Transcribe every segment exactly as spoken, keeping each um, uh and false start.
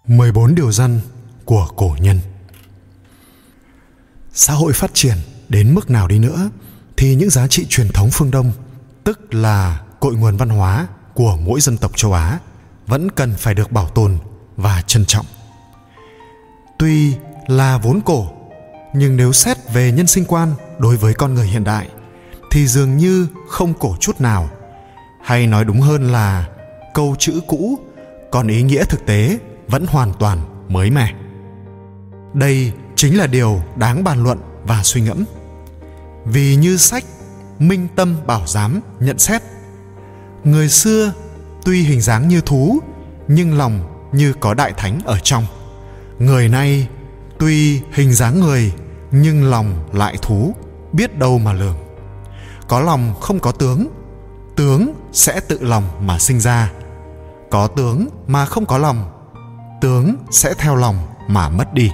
mười bốn điều răn của cổ nhân. Xã hội phát triển đến mức nào đi nữa thì những giá trị truyền thống phương Đông, tức là cội nguồn văn hóa của mỗi dân tộc châu Á, vẫn cần phải được bảo tồn và trân trọng. Tuy là vốn cổ, nhưng nếu xét về nhân sinh quan đối với con người hiện đại thì dường như không cổ chút nào. Hay nói đúng hơn là câu chữ cũ, còn ý nghĩa thực tế vẫn hoàn toàn mới mẻ. Đây chính là điều đáng bàn luận và suy ngẫm. Vì như sách Minh Tâm Bảo Giám nhận xét, người xưa tuy hình dáng như thú, nhưng lòng như có đại thánh ở trong. Người nay tuy hình dáng người, nhưng lòng lại thú, biết đâu mà lường. Có lòng không có tướng, tướng sẽ tự lòng mà sinh ra. Có tướng mà không có lòng, tướng sẽ theo lòng mà mất đi.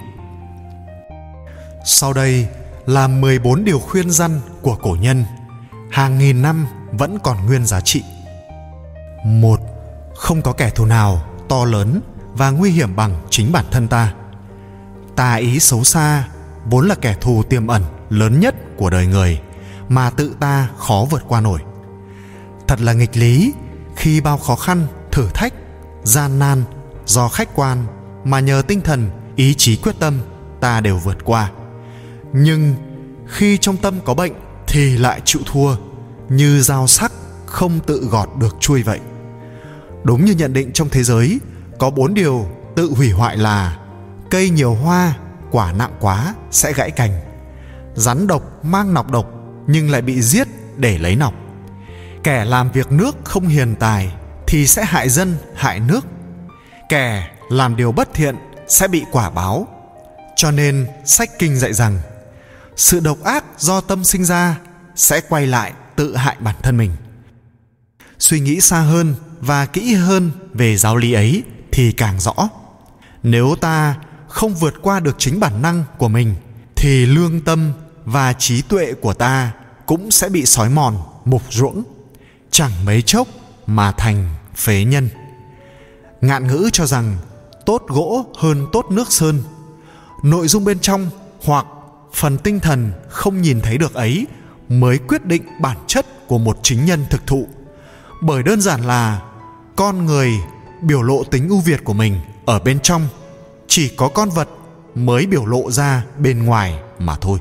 Sau đây là mười bốn điều khuyên răn của cổ nhân, hàng nghìn năm vẫn còn nguyên giá trị. Một. Không có kẻ thù nào to lớn và nguy hiểm bằng chính bản thân ta. Tà ý xấu xa vốn là kẻ thù tiềm ẩn lớn nhất của đời người mà tự ta khó vượt qua nổi. Thật là nghịch lý khi bao khó khăn, thử thách, gian nan do khách quan mà nhờ tinh thần, ý chí quyết tâm ta đều vượt qua. Nhưng khi trong tâm có bệnh thì lại chịu thua, như dao sắc không tự gọt được chuôi vậy. Đúng như nhận định trong thế giới có bốn điều tự hủy hoại là: cây nhiều hoa, quả nặng quá sẽ gãy cành; rắn độc mang nọc độc nhưng lại bị giết để lấy nọc; kẻ làm việc nước không hiền tài thì sẽ hại dân hại nước; kẻ làm điều bất thiện sẽ bị quả báo. Cho nên sách kinh dạy rằng sự độc ác do tâm sinh ra sẽ quay lại tự hại bản thân mình. Suy nghĩ xa hơn và kỹ hơn về giáo lý ấy thì càng rõ. Nếu ta không vượt qua được chính bản năng của mình thì lương tâm và trí tuệ của ta cũng sẽ bị xói mòn, mục ruỗng, chẳng mấy chốc mà thành phế nhân. Ngạn ngữ cho rằng tốt gỗ hơn tốt nước sơn. Nội dung bên trong hoặc phần tinh thần không nhìn thấy được ấy mới quyết định bản chất của một chính nhân thực thụ. Bởi đơn giản là con người biểu lộ tính ưu việt của mình ở bên trong, chỉ có con vật mới biểu lộ ra bên ngoài mà thôi.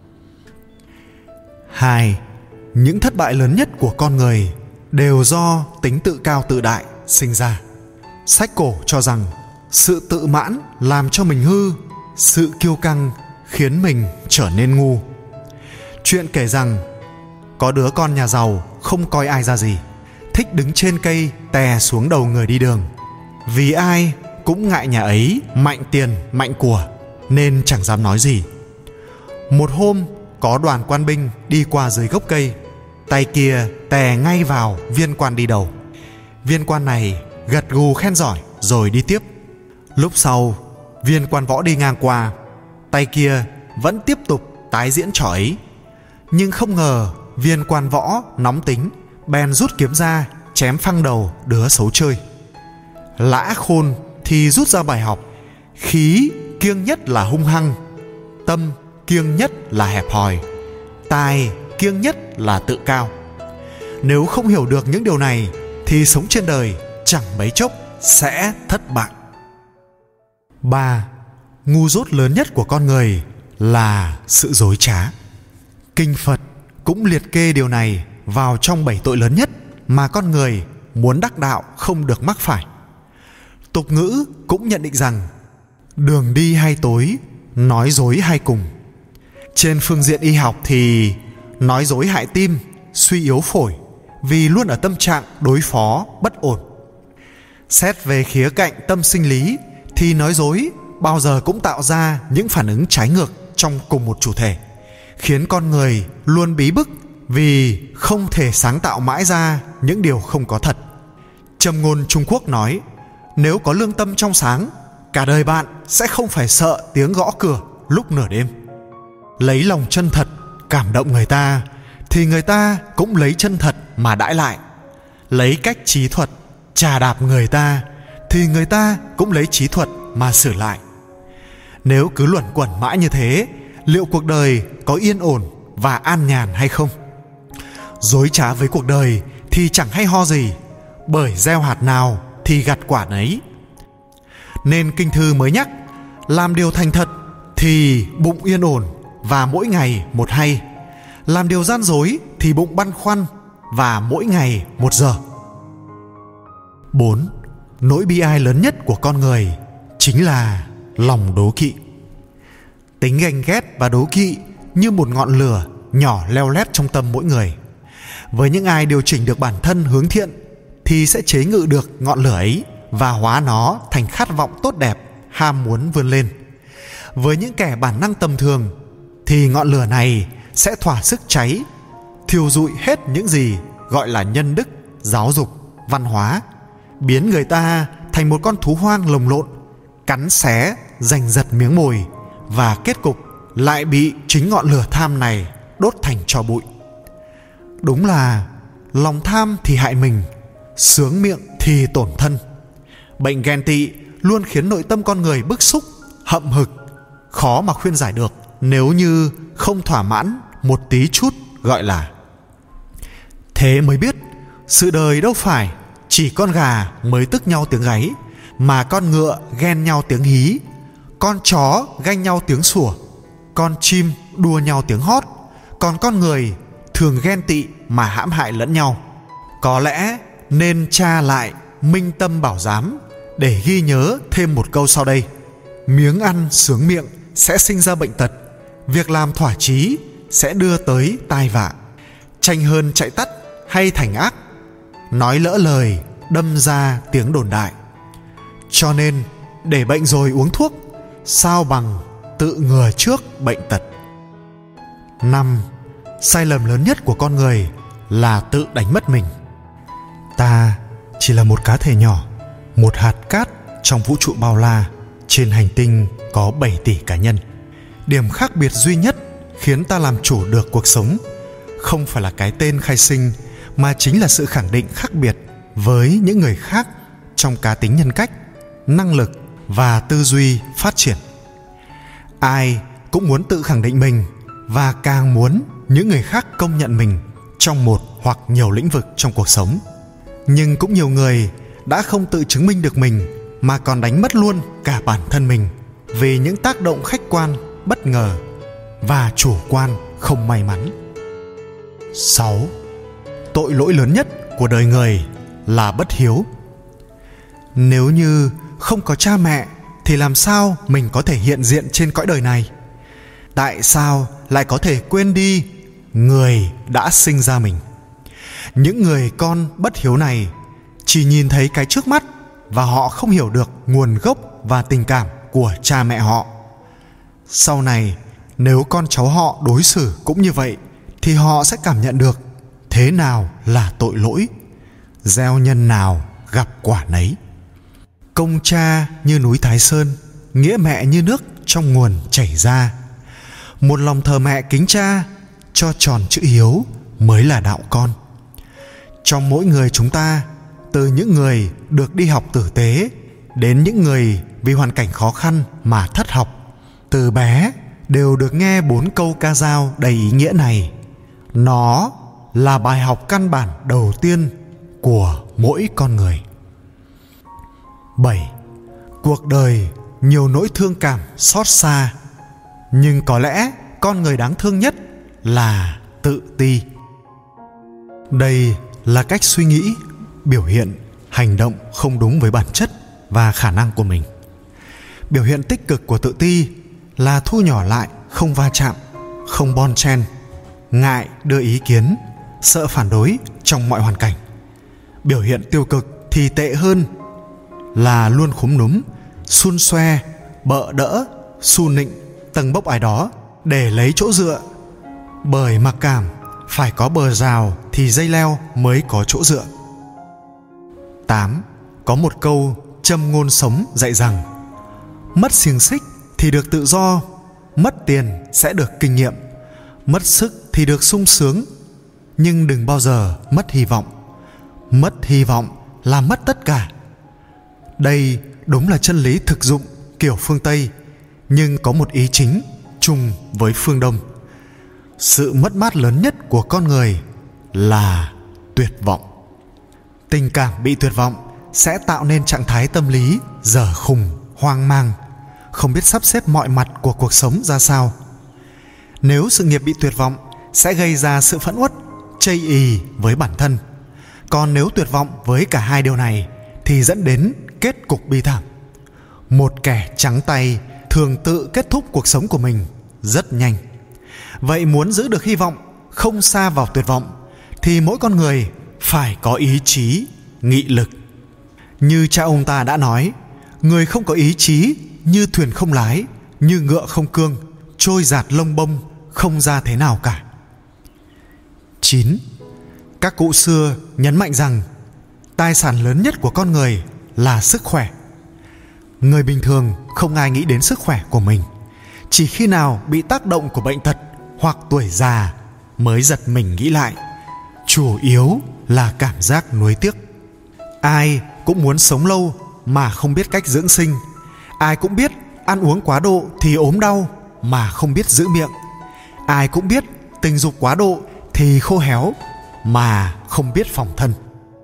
Hai. Những thất bại lớn nhất của con người đều do tính tự cao tự đại sinh ra. Sách cổ cho rằng sự tự mãn làm cho mình hư, sự kiêu căng khiến mình trở nên ngu. Chuyện kể rằng có đứa con nhà giàu không coi ai ra gì, thích đứng trên cây tè xuống đầu người đi đường. Vì ai cũng ngại nhà ấy mạnh tiền mạnh của nên chẳng dám nói gì. Một hôm có đoàn quan binh đi qua dưới gốc cây, tay kia tè ngay vào viên quan đi đầu. Viên quan này gật gù khen giỏi rồi đi tiếp. Lúc sau viên quan võ đi ngang qua, tay kia vẫn tiếp tục tái diễn trò ấy. Nhưng không ngờ viên quan võ nóng tính, bèn rút kiếm ra chém phăng đầu đứa xấu chơi. Lã khôn thì rút ra bài học: khí kiêng nhất là hung hăng, tâm kiêng nhất là hẹp hòi, tài kiêng nhất là tự cao. Nếu không hiểu được những điều này thì sống trên đời chẳng mấy chốc sẽ thất bại. Ba. Ngu dốt lớn nhất của con người là sự dối trá. Kinh Phật cũng liệt kê điều này vào trong bảy tội lớn nhất mà con người muốn đắc đạo không được mắc phải. Tục ngữ cũng nhận định rằng đường đi hay tối, nói dối hay cùng. Trên phương diện y học thì nói dối hại tim, suy yếu phổi vì luôn ở tâm trạng đối phó bất ổn. Xét về khía cạnh tâm sinh lý thì nói dối bao giờ cũng tạo ra những phản ứng trái ngược trong cùng một chủ thể, khiến con người luôn bí bức vì không thể sáng tạo mãi ra những điều không có thật. Châm ngôn Trung Quốc nói: nếu có lương tâm trong sáng, cả đời bạn sẽ không phải sợ tiếng gõ cửa lúc nửa đêm. Lấy lòng chân thật cảm động người ta thì người ta cũng lấy chân thật mà đãi lại. Lấy cách trí thuật chà đạp người ta thì người ta cũng lấy trí thuật mà xử lại. Nếu cứ luẩn quẩn mãi như thế, liệu cuộc đời có yên ổn và an nhàn hay không? Dối trá với cuộc đời thì chẳng hay ho gì, bởi gieo hạt nào thì gặt quả nấy. Nên kinh thư mới nhắc, làm điều thành thật thì bụng yên ổn và mỗi ngày một hay, làm điều gian dối thì bụng băn khoăn và mỗi ngày một giờ. Bốn. Nỗi bi ai lớn nhất của con người chính là lòng đố kỵ. Tính ganh ghét và đố kỵ như một ngọn lửa nhỏ leo lét trong tâm mỗi người. Với những ai điều chỉnh được bản thân hướng thiện thì sẽ chế ngự được ngọn lửa ấy và hóa nó thành khát vọng tốt đẹp, ham muốn vươn lên. Với những kẻ bản năng tầm thường thì ngọn lửa này sẽ thỏa sức cháy, thiêu rụi hết những gì gọi là nhân đức, giáo dục, văn hóa, biến người ta thành một con thú hoang lồng lộn, cắn xé, giành giật miếng mồi, và kết cục lại bị chính ngọn lửa tham này đốt thành tro bụi. Đúng là lòng tham thì hại mình, sướng miệng thì tổn thân. Bệnh ghen tị luôn khiến nội tâm con người bức xúc, hậm hực, khó mà khuyên giải được nếu như không thỏa mãn một tí chút gọi là. Thế mới biết sự đời đâu phải chỉ con gà mới tức nhau tiếng gáy, mà con ngựa ghen nhau tiếng hí, con chó ganh nhau tiếng sủa, con chim đua nhau tiếng hót, còn con người thường ghen tị mà hãm hại lẫn nhau. Có lẽ nên tra lại Minh Tâm Bảo Giám để ghi nhớ thêm một câu sau đây: miếng ăn sướng miệng sẽ sinh ra bệnh tật, việc làm thỏa chí sẽ đưa tới tai vạ, tranh hơn chạy tắt hay thành ác, nói lỡ lời đâm ra tiếng đồn đại. Cho nên để bệnh rồi uống thuốc, sao bằng tự ngừa trước bệnh tật. Năm. Sai lầm lớn nhất của con người là tự đánh mất mình. Ta chỉ là một cá thể nhỏ, một hạt cát trong vũ trụ bao la. Trên hành tinh có bảy tỷ cá nhân. Điểm khác biệt duy nhất khiến ta làm chủ được cuộc sống không phải là cái tên khai sinh, mà chính là sự khẳng định khác biệt với những người khác trong cá tính nhân cách, năng lực và tư duy phát triển. Ai cũng muốn tự khẳng định mình và càng muốn những người khác công nhận mình trong một hoặc nhiều lĩnh vực trong cuộc sống. Nhưng cũng nhiều người đã không tự chứng minh được mình mà còn đánh mất luôn cả bản thân mình vì những tác động khách quan bất ngờ và chủ quan không may mắn. Sáu. Tội lỗi lớn nhất của đời người là bất hiếu. Nếu như không có cha mẹ thì làm sao mình có thể hiện diện trên cõi đời này? Tại sao lại có thể quên đi người đã sinh ra mình? Những người con bất hiếu này chỉ nhìn thấy cái trước mắt và họ không hiểu được nguồn gốc và tình cảm của cha mẹ họ. Sau này nếu con cháu họ đối xử cũng như vậy thì họ sẽ cảm nhận được thế nào là tội lỗi. Gieo nhân nào gặp quả nấy. Công cha như núi Thái Sơn, nghĩa mẹ như nước trong nguồn chảy ra. Một lòng thờ mẹ kính cha, cho tròn chữ hiếu mới là đạo con. Trong mỗi người chúng ta, từ những người được đi học tử tế đến những người vì hoàn cảnh khó khăn mà thất học, từ bé đều được nghe bốn câu ca dao đầy ý nghĩa này. Nó là bài học căn bản đầu tiên của mỗi con người. Bảy. Cuộc đời nhiều nỗi thương cảm xót xa, nhưng có lẽ con người đáng thương nhất là tự ti. Đây là cách suy nghĩ, biểu hiện, hành động không đúng với bản chất và khả năng của mình. Biểu hiện tích cực của tự ti là thu nhỏ lại, không va chạm, không bon chen, ngại đưa ý kiến, sợ phản đối trong mọi hoàn cảnh. Biểu hiện tiêu cực thì tệ hơn là luôn khúm núm, xun xoe, bợ đỡ, su nịnh, tầng bốc ai đó để lấy chỗ dựa. Bởi mặc cảm phải có bờ rào thì dây leo mới có chỗ dựa. Tám. Có một câu châm ngôn sống dạy rằng: mất xiềng xích thì được tự do, mất tiền sẽ được kinh nghiệm, mất sức thì được sung sướng, nhưng đừng bao giờ mất hy vọng. Mất hy vọng là mất tất cả. Đây đúng là chân lý thực dụng kiểu phương Tây, nhưng có một ý chính chung với phương Đông. Sự mất mát lớn nhất của con người là tuyệt vọng. Tình cảm bị tuyệt vọng sẽ tạo nên trạng thái tâm lý dở khùng, hoang mang, không biết sắp xếp mọi mặt của cuộc sống ra sao. Nếu sự nghiệp bị tuyệt vọng sẽ gây ra sự phẫn uất, chây ỳ với bản thân. Còn nếu tuyệt vọng với cả hai điều này thì dẫn đến kết cục bi thảm. Một kẻ trắng tay thường tự kết thúc cuộc sống của mình rất nhanh. Vậy muốn giữ được hy vọng, không sa vào tuyệt vọng, thì mỗi con người phải có ý chí, nghị lực. Như cha ông ta đã nói, người không có ý chí như thuyền không lái, như ngựa không cương, trôi dạt lông bông, không ra thế nào cả. chín. Các cụ xưa nhấn mạnh rằng tài sản lớn nhất của con người là sức khỏe. Người bình thường không ai nghĩ đến sức khỏe của mình. Chỉ khi nào bị tác động của bệnh tật hoặc tuổi già mới giật mình nghĩ lại. Chủ yếu là cảm giác nuối tiếc. Ai cũng muốn sống lâu mà không biết cách dưỡng sinh. Ai cũng biết ăn uống quá độ thì ốm đau mà không biết giữ miệng. Ai cũng biết tình dục quá độ thì khô héo mà không biết phòng thân.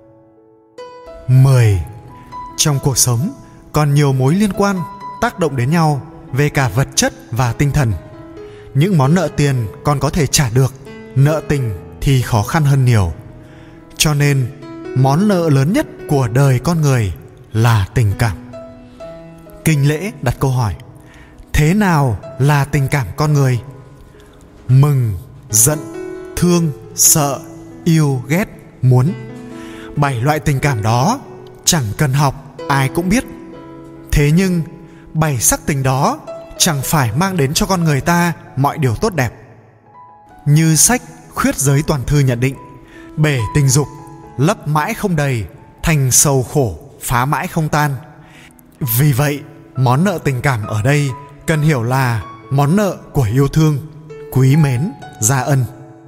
mười. Trong cuộc sống còn nhiều mối liên quan tác động đến nhau về cả vật chất và tinh thần. Những món nợ tiền còn có thể trả được, nợ tình thì khó khăn hơn nhiều. Cho nên món nợ lớn nhất của đời con người là tình cảm. Kinh Lễ đặt câu hỏi: thế nào là tình cảm con người? Mừng, giận, thương, sợ, yêu, ghét, muốn. Bảy loại tình cảm đó chẳng cần học, ai cũng biết. Thế nhưng bảy sắc tình đó chẳng phải mang đến cho con người ta mọi điều tốt đẹp. Như sách Khuyết Giới Toàn Thư nhận định, bể tình dục lấp mãi không đầy, thành sầu khổ phá mãi không tan. Vì vậy, món nợ tình cảm ở đây cần hiểu là món nợ của yêu thương, quý mến, gia ân.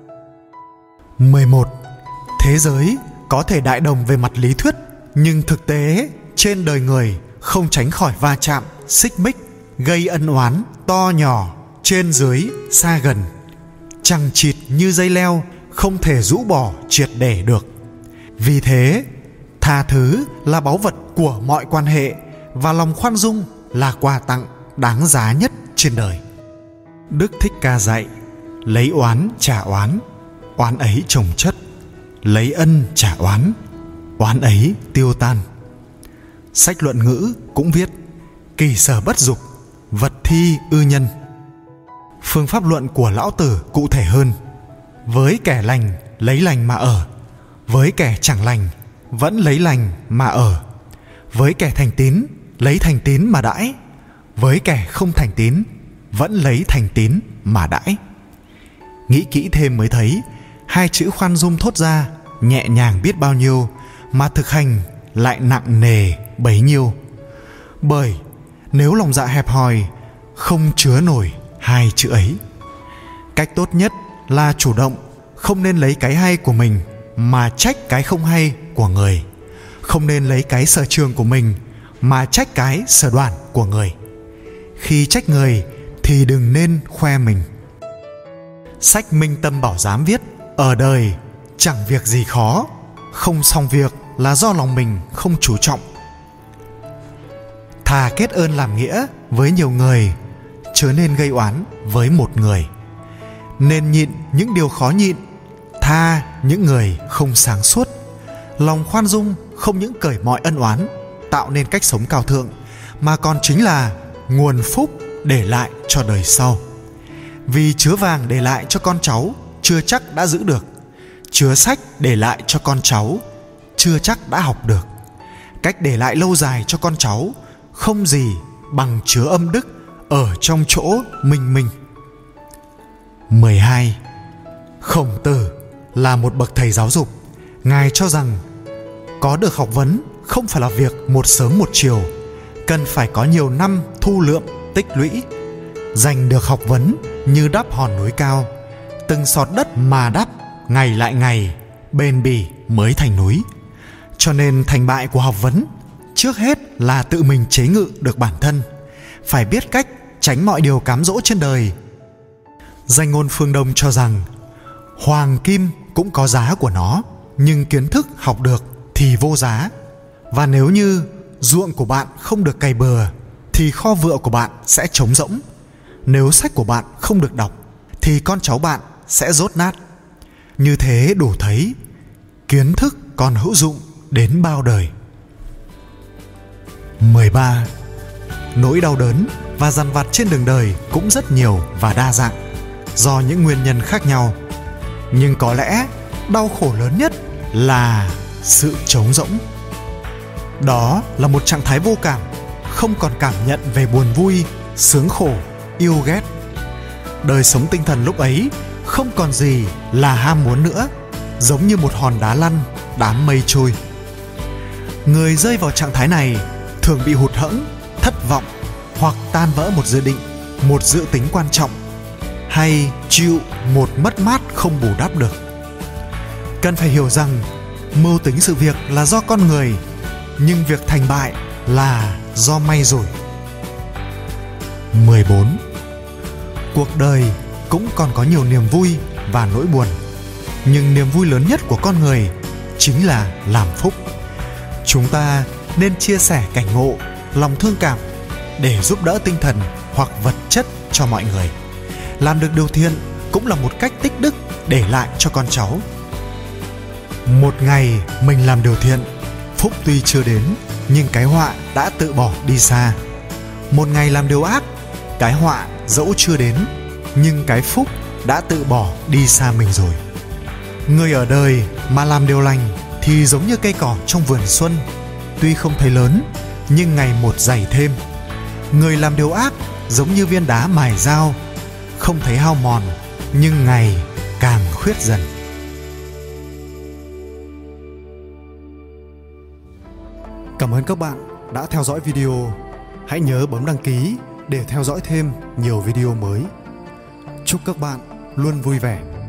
mười một. Thế giới có thể đại đồng về mặt lý thuyết, nhưng thực tế trên đời người không tránh khỏi va chạm, xích mích, gây ân oán to nhỏ, trên dưới, xa gần, chằng chịt như dây leo, không thể rũ bỏ triệt để được. Vì thế, tha thứ là báu vật của mọi quan hệ, và lòng khoan dung là quà tặng đáng giá nhất trên đời. Đức Thích Ca dạy: lấy oán trả oán, oán ấy chồng chất; lấy ân trả oán, oán ấy tiêu tan. Sách Luận Ngữ cũng viết: kỳ sở bất dục, vật thi ư nhân. Phương pháp luận của Lão Tử cụ thể hơn: với kẻ lành lấy lành mà ở, với kẻ chẳng lành vẫn lấy lành mà ở, với kẻ thành tín lấy thành tín mà đãi, với kẻ không thành tín vẫn lấy thành tín mà đãi. Nghĩ kỹ thêm mới thấy hai chữ khoan dung thốt ra nhẹ nhàng biết bao nhiêu, mà thực hành lại nặng nề bấy nhiêu. Bởi nếu lòng dạ hẹp hòi không chứa nổi hai chữ ấy. Cách tốt nhất là chủ động, không nên lấy cái hay của mình mà trách cái không hay của người. Không nên lấy cái sở trường của mình mà trách cái sở đoản của người. Khi trách người thì đừng nên khoe mình. Sách Minh Tâm Bảo Giám viết: ở đời chẳng việc gì khó, không xong việc là do lòng mình không chú trọng. Thà kết ơn làm nghĩa với nhiều người, chớ nên gây oán với một người. Nên nhịn những điều khó nhịn, tha những người không sáng suốt. Lòng khoan dung không những cởi mọi ân oán, tạo nên cách sống cao thượng, mà còn chính là nguồn phúc để lại cho đời sau. Vì chứa vàng để lại cho con cháu chưa chắc đã giữ được, chứa sách để lại cho con cháu chưa chắc đã học được. Cách để lại lâu dài cho con cháu không gì bằng chứa âm đức ở trong chỗ minh minh. mười hai. Khổng Tử là một bậc thầy giáo dục. Ngài cho rằng có được học vấn không phải là việc một sớm một chiều, cần phải có nhiều năm thu lượm tích lũy. Giành được học vấn như đắp hòn núi cao, từng sọt đất mà đắp, ngày lại ngày, bền bỉ mới thành núi. Cho nên thành bại của học vấn trước hết là tự mình chế ngự được bản thân, phải biết cách tránh mọi điều cám dỗ trên đời. Danh ngôn phương Đông cho rằng hoàng kim cũng có giá của nó, nhưng kiến thức học được thì vô giá. Và nếu như ruộng của bạn không được cày bừa thì kho vựa của bạn sẽ trống rỗng. Nếu sách của bạn không được đọc thì con cháu bạn sẽ dốt nát. Như thế đủ thấy kiến thức còn hữu dụng đến bao đời. mười ba. Nỗi đau đớn và dằn vặt trên đường đời cũng rất nhiều và đa dạng, do những nguyên nhân khác nhau. Nhưng có lẽ đau khổ lớn nhất là sự trống rỗng. Đó là một trạng thái vô cảm, không còn cảm nhận về buồn vui, sướng khổ, yêu ghét. Đời sống tinh thần lúc ấy không còn gì là ham muốn nữa, giống như một hòn đá lăn, đám mây trôi. Người rơi vào trạng thái này thường bị hụt hẫng, thất vọng hoặc tan vỡ một dự định, một dự tính quan trọng, hay chịu một mất mát không bù đắp được. Cần phải hiểu rằng mưu tính sự việc là do con người, nhưng việc thành bại là do may rủi. mười bốn. Cuộc đời cũng còn có nhiều niềm vui và nỗi buồn, nhưng niềm vui lớn nhất của con người chính là làm phúc. Chúng ta nên chia sẻ cảnh ngộ, lòng thương cảm để giúp đỡ tinh thần hoặc vật chất cho mọi người. Làm được điều thiện cũng là một cách tích đức để lại cho con cháu. Một ngày mình làm điều thiện, phúc tuy chưa đến nhưng cái họa đã tự bỏ đi xa. Một ngày làm điều ác, cái họa dẫu chưa đến nhưng cái phúc đã tự bỏ đi xa mình rồi. Người ở đời mà làm điều lành thì giống như cây cỏ trong vườn xuân, tuy không thấy lớn nhưng ngày một dày thêm. Người làm điều ác giống như viên đá mài dao, không thấy hao mòn nhưng ngày càng khuyết dần. Cảm ơn các bạn đã theo dõi video. Hãy nhớ bấm đăng ký để theo dõi thêm nhiều video mới. Chúc các bạn luôn vui vẻ.